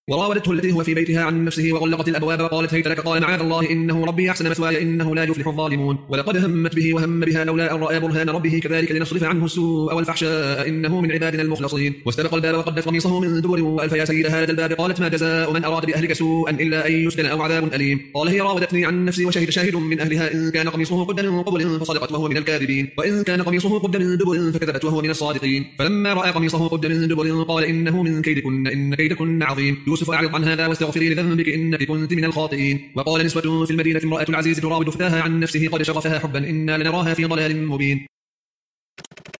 وراودته التي هو في بيتها عن نفسه وغلقت الأبواب وقالت هيت لك قال معاذ الله إنه ربي أحسن مثواي إنه لا يفلح الظالمون ولقد همت به وهم بها لولا أن رأى برهان ربه كذلك لنصرف عنه السوء والفحشاء إنه من عبادنا المخلصين واستبق الباب وقدت قميصه من دبر وألف يا سيدها لدى الباب قالت ما جزاء من أراد بأهلك سوءا إلا أن يسجن أو عذاب أليم قال هي راودتني عن نفسي وشهد شاهد من أهلها إن كان قميصه قد من قبل فصدقت وهو من الكاذبين وإن كان قميصه قد من دبر فكذبت وهو من الصادقين فلما رأى قميصه قد من دبر قال إنه من كيدكن إن كيدكن عظيم يوسف أعرض عن هذا واستغفري لذنبك إنك كنت من الخاطئين وقال نسوة في المدينة امرأة العزيز تراود فتاها عن نفسه قد شغفها حبا إنا لنراها في ضلال مبين.